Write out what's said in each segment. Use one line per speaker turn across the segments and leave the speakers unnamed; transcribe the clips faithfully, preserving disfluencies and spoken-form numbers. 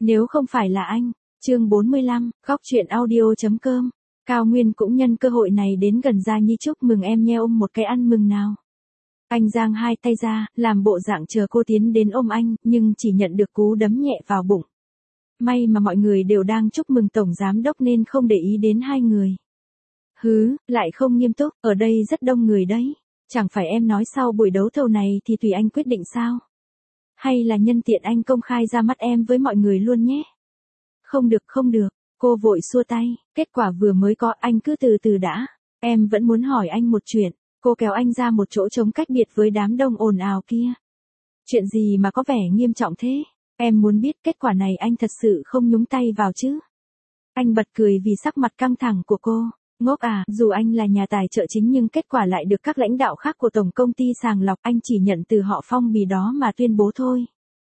Nếu không phải là anh. Chương bốn mươi lăm, góc truyện audio.com. Cao Nguyên cũng nhân cơ hội này đến gần Gia Nhi chúc mừng em nhé, ôm một cái ăn mừng nào. Anh giang hai tay ra, làm bộ dạng chờ cô tiến đến ôm anh, nhưng chỉ nhận được cú đấm nhẹ vào bụng. May mà mọi người đều đang chúc mừng tổng giám đốc nên không để ý đến hai người. Hứ, lại không nghiêm túc, ở đây rất đông người đấy. Chẳng phải em nói sau buổi đấu thầu này thì tùy anh quyết định sao? Hay là nhân tiện anh công khai ra mắt em với mọi người luôn nhé? Không được không được, cô vội xua tay, kết quả vừa mới có, anh cứ từ từ đã. Em vẫn muốn hỏi anh một chuyện. Cô kéo anh ra một chỗ trống cách biệt với đám đông ồn ào kia. Chuyện gì mà có vẻ nghiêm trọng thế? Em muốn biết kết quả này anh thật sự không nhúng tay vào chứ? Anh bật cười vì sắc mặt căng thẳng của cô. Ngốc à, dù anh là nhà tài trợ chính nhưng kết quả lại được các lãnh đạo khác của tổng công ty sàng lọc, anh chỉ nhận từ họ phong bì đó mà tuyên bố thôi.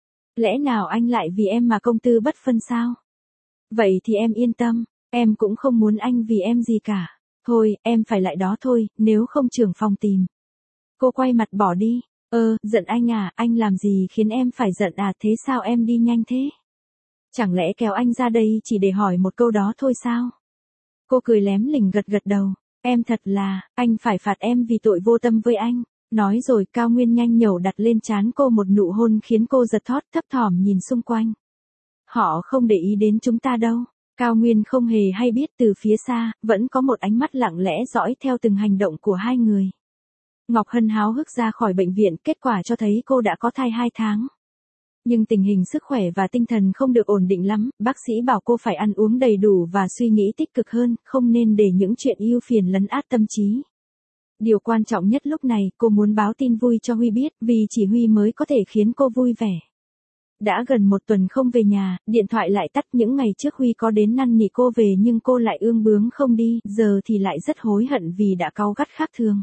Lẽ nào anh lại vì em mà công tư bất phân sao? Vậy thì em yên tâm, em cũng không muốn anh vì em gì cả. Thôi, em phải lại đó thôi, nếu không trưởng phòng tìm. Cô quay mặt bỏ đi. Ơ, giận anh à, anh làm gì khiến em phải giận à, thế sao em đi nhanh thế? Chẳng lẽ kéo anh ra đây chỉ để hỏi một câu đó thôi sao? Cô cười lém lỉnh gật gật đầu. Em thật là, anh phải phạt em vì tội vô tâm với anh. Nói rồi Cao Nguyên nhanh nhẩu đặt lên trán cô một nụ hôn khiến cô giật thót thấp thỏm nhìn xung quanh. Họ không để ý đến chúng ta đâu. Cao Nguyên không hề hay biết từ phía xa, vẫn có một ánh mắt lặng lẽ dõi theo từng hành động của hai người. Ngọc Hân háo hức ra khỏi bệnh viện, kết quả cho thấy cô đã có thai hai tháng. Nhưng tình hình sức khỏe và tinh thần không được ổn định lắm, bác sĩ bảo cô phải ăn uống đầy đủ và suy nghĩ tích cực hơn, không nên để những chuyện ưu phiền lấn át tâm trí. Điều quan trọng nhất lúc này, cô muốn báo tin vui cho Huy biết, vì chỉ Huy mới có thể khiến cô vui vẻ. Đã gần một tuần không về nhà, điện thoại lại tắt. Những ngày trước Huy có đến năn nỉ cô về nhưng cô lại ương bướng không đi, giờ thì lại rất hối hận vì đã cáu gắt khác thường.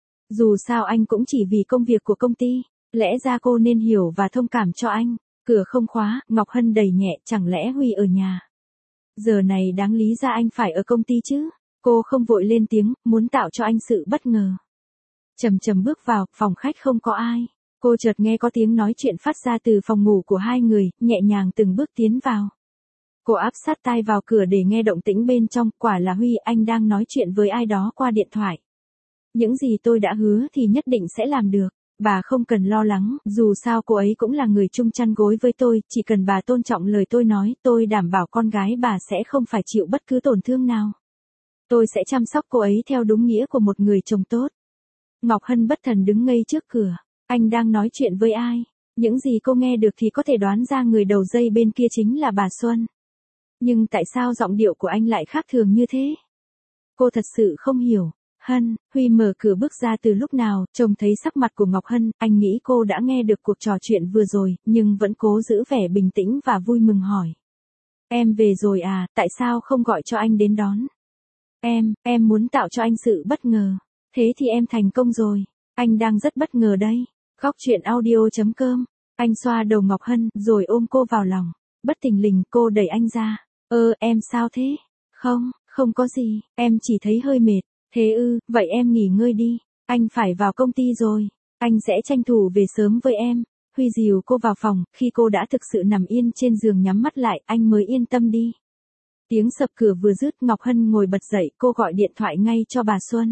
Dù sao anh cũng chỉ vì công việc của công ty, lẽ ra cô nên hiểu và thông cảm cho anh. Cửa không khóa, Ngọc Hân đẩy nhẹ, chẳng lẽ Huy ở nhà? Giờ này đáng lý ra anh phải ở công ty chứ? Cô không vội lên tiếng, muốn tạo cho anh sự bất ngờ. Chầm chầm bước vào, phòng khách không có ai. Cô chợt nghe có tiếng nói chuyện phát ra từ phòng ngủ của hai người, nhẹ nhàng từng bước tiến vào. Cô áp sát tai vào cửa để nghe động tĩnh bên trong, quả là Huy, anh đang nói chuyện với ai đó qua điện thoại. Những gì tôi đã hứa thì nhất định sẽ làm được, bà không cần lo lắng, dù sao cô ấy cũng là người chung chăn gối với tôi, chỉ cần bà tôn trọng lời tôi nói, tôi đảm bảo con gái bà sẽ không phải chịu bất cứ tổn thương nào. Tôi sẽ chăm sóc cô ấy theo đúng nghĩa của một người chồng tốt. Ngọc Hân bất thần đứng ngây trước cửa. Anh đang nói chuyện với ai? Những gì cô nghe được thì có thể đoán ra người đầu dây bên kia chính là bà Xuân. Nhưng tại sao giọng điệu của anh lại khác thường như thế? Cô thật sự không hiểu. Hân, Huy mở cửa bước ra từ lúc nào, trông thấy sắc mặt của Ngọc Hân, anh nghĩ cô đã nghe được cuộc trò chuyện vừa rồi, nhưng vẫn cố giữ vẻ bình tĩnh và vui mừng hỏi. Em về rồi à, tại sao không gọi cho anh đến đón? Em, em muốn tạo cho anh sự bất ngờ. Thế thì em thành công rồi. Anh đang rất bất ngờ đây. Góc truyện audio.com. Anh xoa đầu Ngọc Hân, rồi ôm cô vào lòng. Bất thình lình, cô đẩy anh ra. Ơ, em sao thế? Không, không có gì, em chỉ thấy hơi mệt. Thế ư, vậy em nghỉ ngơi đi. Anh phải vào công ty rồi. Anh sẽ tranh thủ về sớm với em. Huy dìu cô vào phòng, khi cô đã thực sự nằm yên trên giường nhắm mắt lại, anh mới yên tâm đi. Tiếng sập cửa vừa dứt, Ngọc Hân ngồi bật dậy, cô gọi điện thoại ngay cho bà Xuân.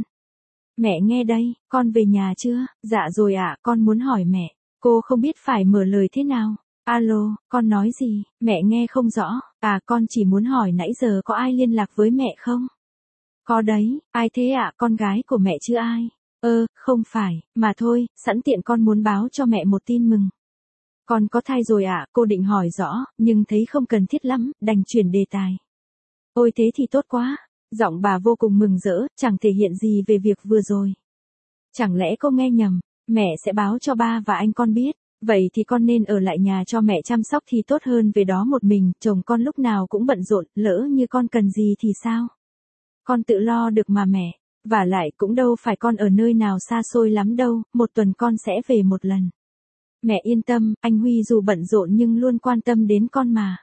Mẹ nghe đây, con về nhà chưa? Dạ rồi ạ, con muốn hỏi mẹ. Cô không biết phải mở lời thế nào. Alo, con nói gì? Mẹ nghe không rõ. À, con chỉ muốn hỏi nãy giờ có ai liên lạc với mẹ không? Có đấy, ai thế ạ? Con gái của mẹ chứ ai? Ơ, không phải, mà thôi, sẵn tiện con muốn báo cho mẹ một tin mừng. Con có thai rồi ạ, cô định hỏi rõ, nhưng thấy không cần thiết lắm, đành chuyển đề tài. Ôi thế thì tốt quá. Giọng bà vô cùng mừng rỡ, chẳng thể hiện gì về việc vừa rồi. Chẳng lẽ cô nghe nhầm, mẹ sẽ báo cho ba và anh con biết, vậy thì con nên ở lại nhà cho mẹ chăm sóc thì tốt hơn về đó một mình, chồng con lúc nào cũng bận rộn, lỡ như con cần gì thì sao? Con tự lo được mà mẹ, vả lại cũng đâu phải con ở nơi nào xa xôi lắm đâu, một tuần con sẽ về một lần. Mẹ yên tâm, anh Huy dù bận rộn nhưng luôn quan tâm đến con mà.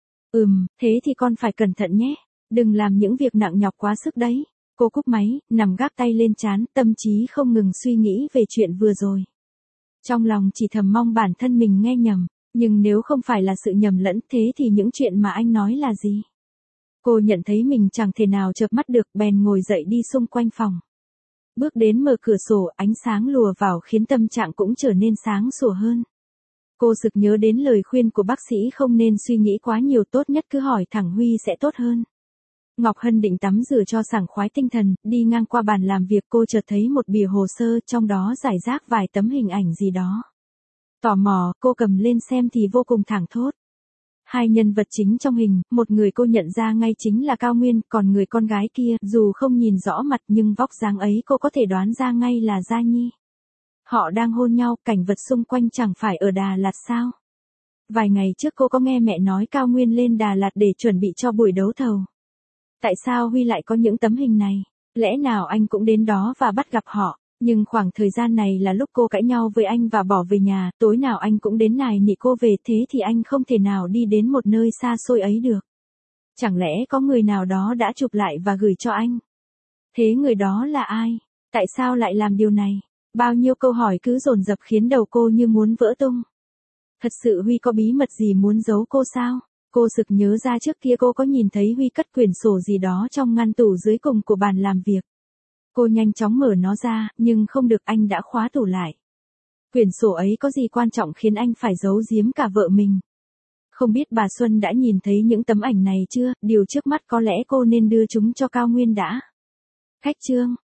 Ừm, thế thì con phải cẩn thận nhé. Đừng làm những việc nặng nhọc quá sức đấy. Cô cúp máy, nằm gác tay lên trán, tâm trí không ngừng suy nghĩ về chuyện vừa rồi. Trong lòng chỉ thầm mong bản thân mình nghe nhầm. Nhưng nếu không phải là sự nhầm lẫn thế thì những chuyện mà anh nói là gì? Cô nhận thấy mình chẳng thể nào chợp mắt được, bèn ngồi dậy đi xung quanh phòng. Bước đến mở cửa sổ, ánh sáng lùa vào khiến tâm trạng cũng trở nên sáng sủa hơn. Cô sực nhớ đến lời khuyên của bác sĩ không nên suy nghĩ quá nhiều, tốt nhất cứ hỏi thẳng Huy sẽ tốt hơn. Ngọc Hân định tắm rửa cho sảng khoái tinh thần, đi ngang qua bàn làm việc cô chợt thấy một bìa hồ sơ, trong đó rải rác vài tấm hình ảnh gì đó. Tò mò, cô cầm lên xem thì vô cùng thảng thốt. Hai nhân vật chính trong hình, một người cô nhận ra ngay chính là Cao Nguyên, còn người con gái kia, dù không nhìn rõ mặt nhưng vóc dáng ấy cô có thể đoán ra ngay là Gia Nhi. Họ đang hôn nhau, cảnh vật xung quanh chẳng phải ở Đà Lạt sao? Vài ngày trước cô có nghe mẹ nói Cao Nguyên lên Đà Lạt để chuẩn bị cho buổi đấu thầu. Tại sao Huy lại có những tấm hình này? Lẽ nào anh cũng đến đó và bắt gặp họ? Nhưng khoảng thời gian này là lúc cô cãi nhau với anh và bỏ về nhà, tối nào anh cũng đến nài nỉ cô về, thế thì anh không thể nào đi đến một nơi xa xôi ấy được. Chẳng lẽ có người nào đó đã chụp lại và gửi cho anh? Thế người đó là ai? Tại sao lại làm điều này? Bao nhiêu câu hỏi cứ dồn dập khiến đầu cô như muốn vỡ tung. Thật sự Huy có bí mật gì muốn giấu cô sao? Cô sực nhớ ra trước kia cô có nhìn thấy Huy cất quyển sổ gì đó trong ngăn tủ dưới cùng của bàn làm việc. Cô nhanh chóng mở nó ra, nhưng không được, anh đã khóa tủ lại. Quyển sổ ấy có gì quan trọng khiến anh phải giấu giếm cả vợ mình? Không biết bà Xuân đã nhìn thấy những tấm ảnh này chưa, điều trước mắt có lẽ cô nên đưa chúng cho Cao Nguyên đã. Khách chương